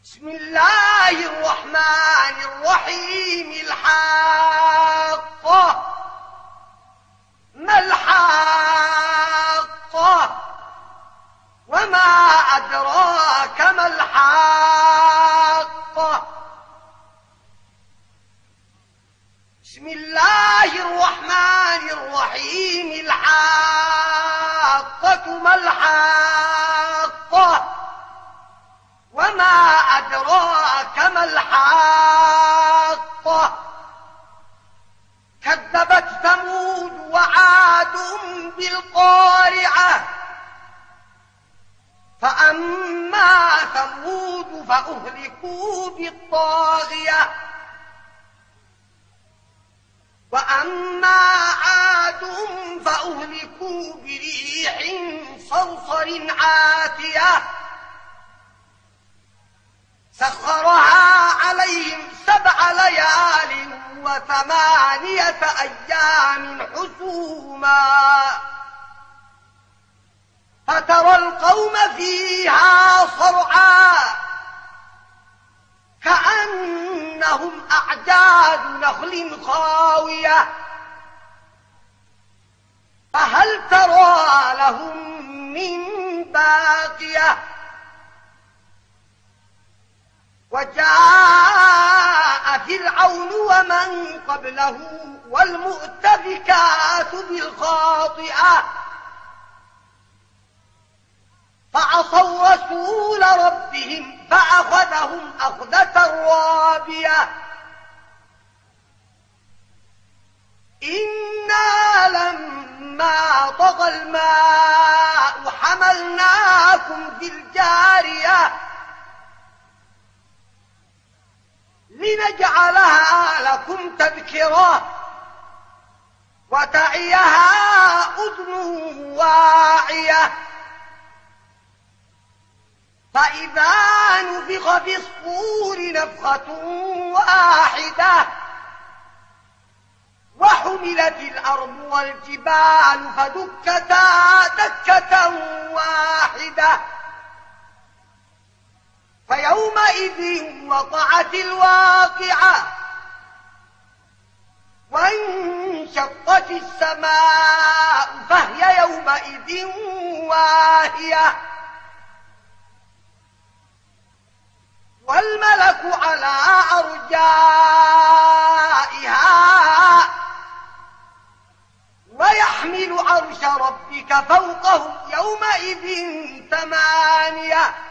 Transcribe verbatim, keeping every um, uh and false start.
بسم الله الرحمن الرحيم. الحاقة. ما الحاقة؟ وما أدراك ما الحاقة؟ بسم الله الرحمن الرحيم. الحاقة. ما الحاقة؟ وما أدراك ما الحاقة؟ كذبت ثمود وعاد بالقارعة. فأما ثمود فأهلكوا بالطاغية، وأما عاد فأهلكوا بريح صرصر عاتية سخرها عليهم سبع ليال وثمانية أيام حسوما، فترى القوم فيها صرعا كأنهم أعجاز نخل خاوية، فهل ترى لهم من باقية؟ وجاء فرعون ومن قبله والمؤتفكات بالخاطئة فعصوا رسول ربهم فأخذهم أخذة رابية. إنا لما طغى الماء حملناكم في الجارية لنجعلها لكم تذكرة وتعيها أذن واعية. فإذا نفخ في الصور نفخة واحدة وحملت الأرض والجبال فدكتا دكة واحدة، فيومئذ وقعت الواقعة وانشقت السماء فهي يومئذ واهية، والملك على أرجائها ويحمل عرش ربك فوقهم يومئذ ثمانية